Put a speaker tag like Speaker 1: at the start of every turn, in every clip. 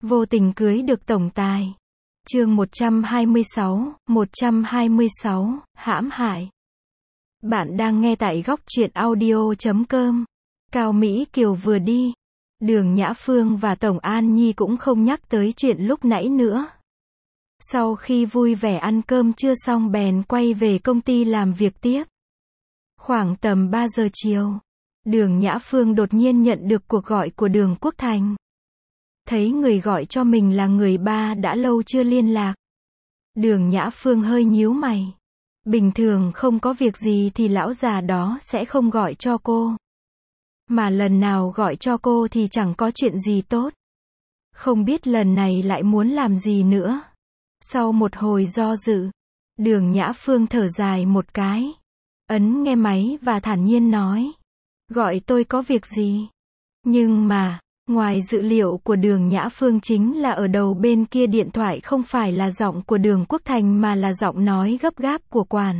Speaker 1: Vô tình cưới được tổng tài. Chương 126, hãm hại. Bạn đang nghe tại góc truyện audio.com. Cao Mỹ Kiều vừa đi. Đường Nhã Phương và Tổng An Nhi cũng không nhắc tới chuyện lúc nãy nữa. Sau khi vui vẻ ăn cơm trưa xong bèn quay về công ty làm việc tiếp. Khoảng tầm 3 giờ chiều, Đường Nhã Phương đột nhiên nhận được cuộc gọi của Đường Quốc Thành. Thấy người gọi cho mình là người ba đã lâu chưa liên lạc. Đường Nhã Phương hơi nhíu mày. Bình thường không có việc gì thì lão già đó sẽ không gọi cho cô. Mà lần nào gọi cho cô thì chẳng có chuyện gì tốt. Không biết lần này lại muốn làm gì nữa. Sau một hồi do dự, Đường Nhã Phương thở dài một cái. Ấn nghe máy và thản nhiên nói. Gọi tôi có việc gì? Nhưng mà, ngoài dự liệu của Đường Nhã Phương chính là ở đầu bên kia điện thoại không phải là giọng của Đường Quốc Thành mà là giọng nói gấp gáp của quản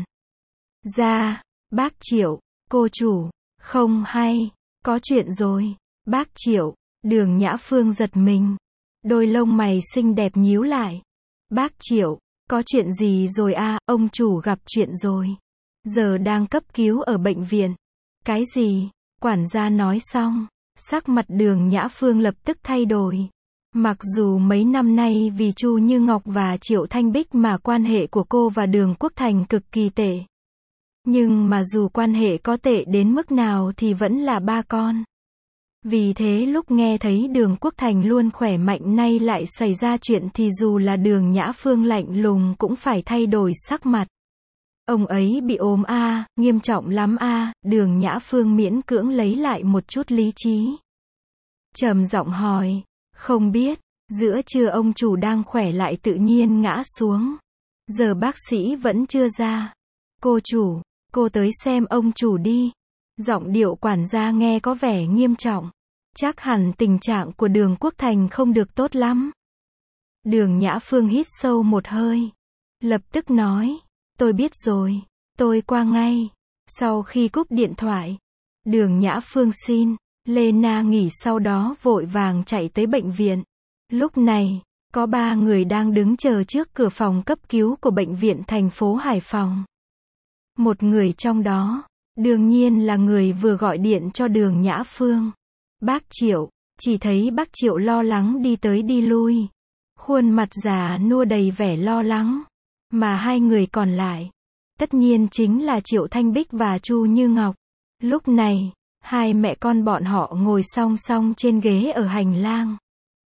Speaker 1: gia. Bác Triệu, cô chủ, không hay, có chuyện rồi. Bác Triệu, Đường Nhã Phương giật mình. Đôi lông mày xinh đẹp nhíu lại. Bác Triệu, có chuyện gì rồi à? Ông chủ gặp chuyện rồi. Giờ đang cấp cứu ở bệnh viện. Cái gì? Quản gia nói xong, sắc mặt Đường Nhã Phương lập tức thay đổi. Mặc dù mấy năm nay vì Chu Như Ngọc và Triệu Thanh Bích mà quan hệ của cô và Đường Quốc Thành cực kỳ tệ. Nhưng mà dù quan hệ có tệ đến mức nào thì vẫn là ba con. Vì thế lúc nghe thấy Đường Quốc Thành luôn khỏe mạnh nay lại xảy ra chuyện thì dù là Đường Nhã Phương lạnh lùng cũng phải thay đổi sắc mặt. Ông ấy bị ốm à, nghiêm trọng lắm à? Đường Nhã Phương miễn cưỡng lấy lại một chút lý trí. Trầm giọng hỏi, không biết, giữa trưa ông chủ đang khỏe lại tự nhiên ngã xuống. Giờ bác sĩ vẫn chưa ra. Cô chủ, cô tới xem ông chủ đi. Giọng điệu quản gia nghe có vẻ nghiêm trọng. Chắc hẳn tình trạng của Đường Quốc Thành không được tốt lắm. Đường Nhã Phương hít sâu một hơi. Lập tức nói. Tôi biết rồi, tôi qua ngay. Sau khi cúp điện thoại, Đường Nhã Phương xin Lena nghỉ sau đó vội vàng chạy tới bệnh viện. Lúc này, có 3 người đang đứng chờ trước cửa phòng cấp cứu của bệnh viện thành phố Hải Phòng. Một người trong đó, đương nhiên là người vừa gọi điện cho Đường Nhã Phương. Bác Triệu, chỉ thấy bác Triệu lo lắng đi tới đi lui. Khuôn mặt già nua đầy vẻ lo lắng. Mà hai người còn lại, tất nhiên chính là Triệu Thanh Bích và Chu Như Ngọc. Lúc này, hai mẹ con bọn họ ngồi song song trên ghế ở hành lang.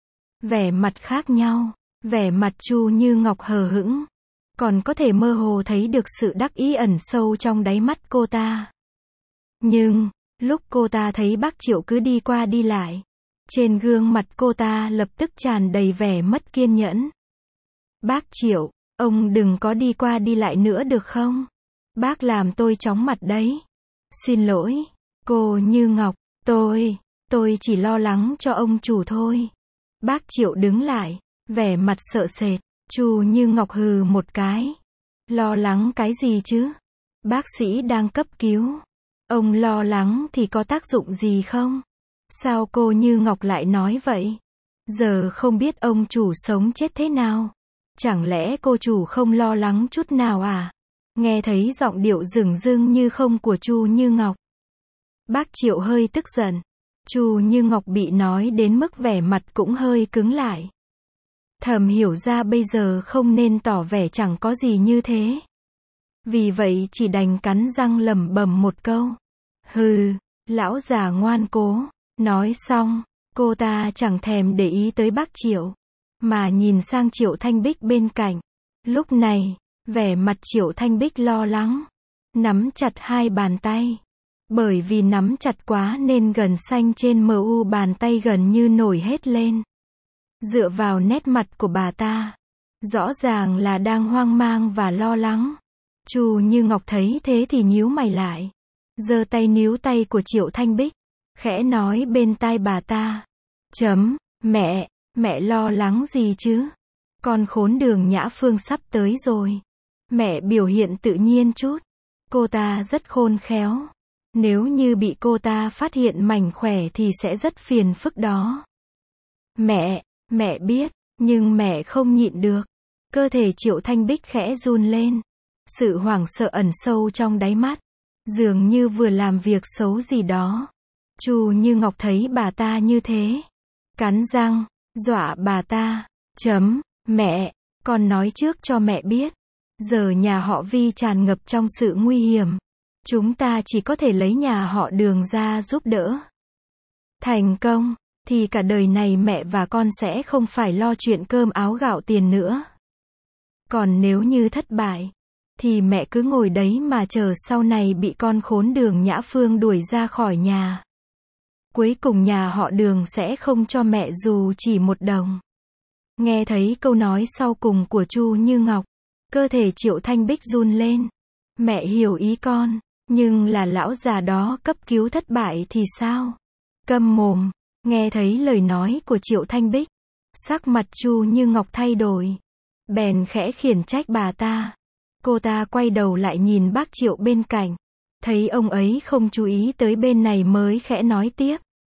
Speaker 1: Vẻ mặt khác nhau, vẻ mặt Chu Như Ngọc hờ hững, còn có thể mơ hồ thấy được sự đắc ý ẩn sâu trong đáy mắt cô ta. Nhưng, lúc cô ta thấy bác Triệu cứ đi qua đi lại, trên gương mặt cô ta lập tức tràn đầy vẻ mất kiên nhẫn. Bác Triệu, ông đừng có đi qua đi lại nữa được không? Bác làm tôi chóng mặt đấy. Xin lỗi, cô Như Ngọc, tôi chỉ lo lắng cho ông chủ thôi. Bác Triệu đứng lại, vẻ mặt sợ sệt. Chu Như Ngọc hừ một cái. Lo lắng cái gì chứ? Bác sĩ đang cấp cứu. Ông lo lắng thì có tác dụng gì không? Sao cô Như Ngọc lại nói vậy? Giờ không biết ông chủ sống chết thế nào. Chẳng lẽ cô chủ không lo lắng chút nào à? Nghe thấy giọng điệu dửng dưng như không của Chu Như Ngọc. Bác Triệu hơi tức giận. Chu Như Ngọc bị nói đến mức vẻ mặt cũng hơi cứng lại. Thầm hiểu ra bây giờ không nên tỏ vẻ chẳng có gì như thế. Vì vậy chỉ đành cắn răng lẩm bẩm một câu. Hừ, lão già ngoan cố. Nói xong, cô ta chẳng thèm để ý tới bác Triệu, mà nhìn sang Triệu Thanh Bích bên cạnh. Lúc này, vẻ mặt Triệu Thanh Bích lo lắng, nắm chặt hai bàn tay. Bởi vì nắm chặt quá nên gân xanh trên mu bàn tay gần như nổi hết lên. Dựa vào nét mặt của bà ta, rõ ràng là đang hoang mang và lo lắng. Chu Như Ngọc thấy thế thì nhíu mày lại, giơ tay níu tay của Triệu Thanh Bích, khẽ nói bên tai bà ta. Mẹ lo lắng gì chứ? Con khốn Đường Nhã Phương sắp tới rồi. Mẹ biểu hiện tự nhiên chút. Cô ta rất khôn khéo. Nếu như bị cô ta phát hiện mảnh khỏe thì sẽ rất phiền phức đó. Mẹ biết, nhưng mẹ không nhịn được. Cơ thể Triệu Thanh Bích khẽ run lên. Sự hoảng sợ ẩn sâu trong đáy mắt. Dường như vừa làm việc xấu gì đó. Chu Như Ngọc thấy bà ta như thế. Cắn răng, dọa bà ta. Mẹ, con nói trước cho mẹ biết. Giờ nhà họ Vi tràn ngập trong sự nguy hiểm. Chúng ta chỉ có thể lấy nhà họ Đường ra giúp đỡ. Thành công, thì cả đời này mẹ và con sẽ không phải lo chuyện cơm áo gạo tiền nữa. Còn nếu như thất bại, thì mẹ cứ ngồi đấy mà chờ sau này bị con khốn Đường Nhã Phương đuổi ra khỏi nhà. Cuối cùng nhà họ Đường sẽ không cho mẹ dù chỉ một đồng. Nghe thấy câu nói sau cùng của Chu Như Ngọc, cơ thể Triệu Thanh Bích run lên. Mẹ hiểu ý con, nhưng là lão già đó cấp cứu thất bại thì sao? Câm mồm, nghe thấy lời nói của Triệu Thanh Bích, sắc mặt Chu Như Ngọc thay đổi. Bèn khẽ khiển trách bà ta. Cô ta quay đầu lại nhìn bác Triệu bên cạnh. Thấy ông ấy không chú ý tới bên này mới khẽ nói tiếp.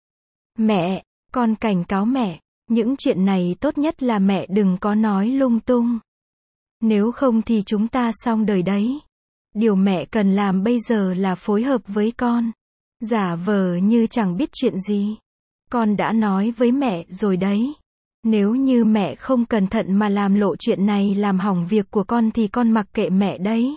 Speaker 1: Mẹ, con cảnh cáo mẹ, những chuyện này tốt nhất là mẹ đừng có nói lung tung. Nếu không thì chúng ta xong đời đấy. Điều mẹ cần làm bây giờ là phối hợp với con. Giả vờ như chẳng biết chuyện gì. Con đã nói với mẹ rồi đấy. Nếu như mẹ không cẩn thận mà làm lộ chuyện này làm hỏng việc của con thì con mặc kệ mẹ đấy.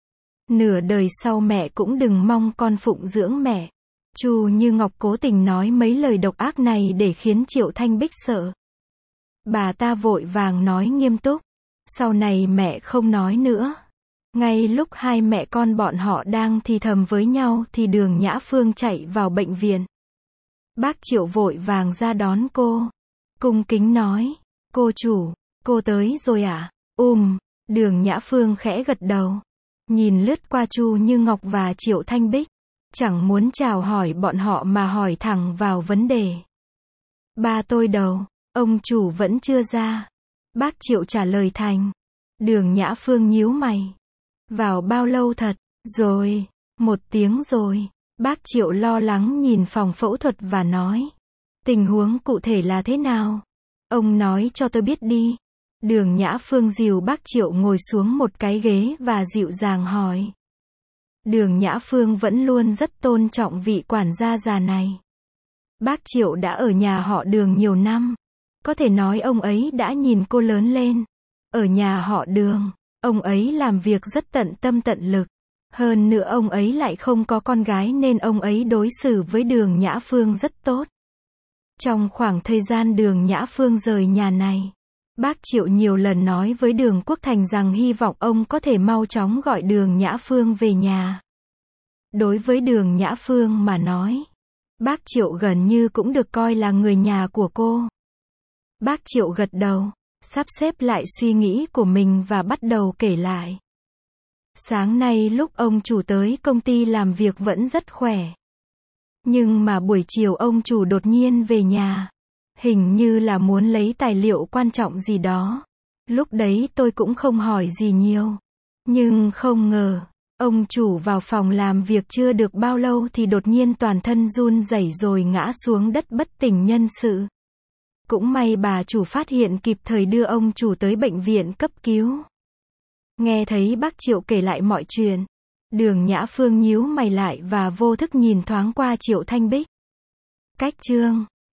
Speaker 1: Nửa đời sau mẹ cũng đừng mong con phụng dưỡng mẹ. Chu Như Ngọc cố tình nói mấy lời độc ác này để khiến Triệu Thanh Bích sợ. Bà ta vội vàng nói nghiêm túc. Sau này mẹ không nói nữa. Ngay lúc hai mẹ con bọn họ đang thì thầm với nhau thì Đường Nhã Phương chạy vào bệnh viện. Bác Triệu vội vàng ra đón cô. Cung kính nói. Cô chủ, cô tới rồi à? Đường Nhã Phương khẽ gật đầu. Nhìn lướt qua Chu Như Ngọc và Triệu Thanh Bích. Chẳng muốn chào hỏi bọn họ mà hỏi thẳng vào vấn đề. Ba tôi đâu? Ông chủ vẫn chưa ra. Bác Triệu trả lời thành. Đường Nhã Phương nhíu mày. Vào bao lâu thật? Rồi, 1 tiếng rồi. Bác Triệu lo lắng nhìn phòng phẫu thuật và nói. Tình huống cụ thể là thế nào? Ông nói cho tôi biết đi. Đường Nhã Phương dìu bác Triệu ngồi xuống một cái ghế và dịu dàng hỏi. Đường Nhã Phương vẫn luôn rất tôn trọng vị quản gia già này. Bác Triệu đã ở nhà họ Đường nhiều năm. Có thể nói ông ấy đã nhìn cô lớn lên. Ở nhà họ Đường, ông ấy làm việc rất tận tâm tận lực. Hơn nữa ông ấy lại không có con gái nên ông ấy đối xử với Đường Nhã Phương rất tốt. Trong khoảng thời gian Đường Nhã Phương rời nhà này, bác Triệu nhiều lần nói với Đường Quốc Thành rằng hy vọng ông có thể mau chóng gọi Đường Nhã Phương về nhà. Đối với Đường Nhã Phương mà nói, bác Triệu gần như cũng được coi là người nhà của cô. Bác Triệu gật đầu, sắp xếp lại suy nghĩ của mình và bắt đầu kể lại. Sáng nay lúc ông chủ tới công ty làm việc vẫn rất khỏe. Nhưng mà buổi chiều ông chủ đột nhiên về nhà. Hình như là muốn lấy tài liệu quan trọng gì đó. Lúc đấy tôi cũng không hỏi gì nhiều. Nhưng không ngờ, ông chủ vào phòng làm việc chưa được bao lâu thì đột nhiên toàn thân run rẩy rồi ngã xuống đất bất tỉnh nhân sự. Cũng may bà chủ phát hiện kịp thời đưa ông chủ tới bệnh viện cấp cứu. Nghe thấy bác Triệu kể lại mọi chuyện, Đường Nhã Phương nhíu mày lại và vô thức nhìn thoáng qua Triệu Thanh Bích. Cách chương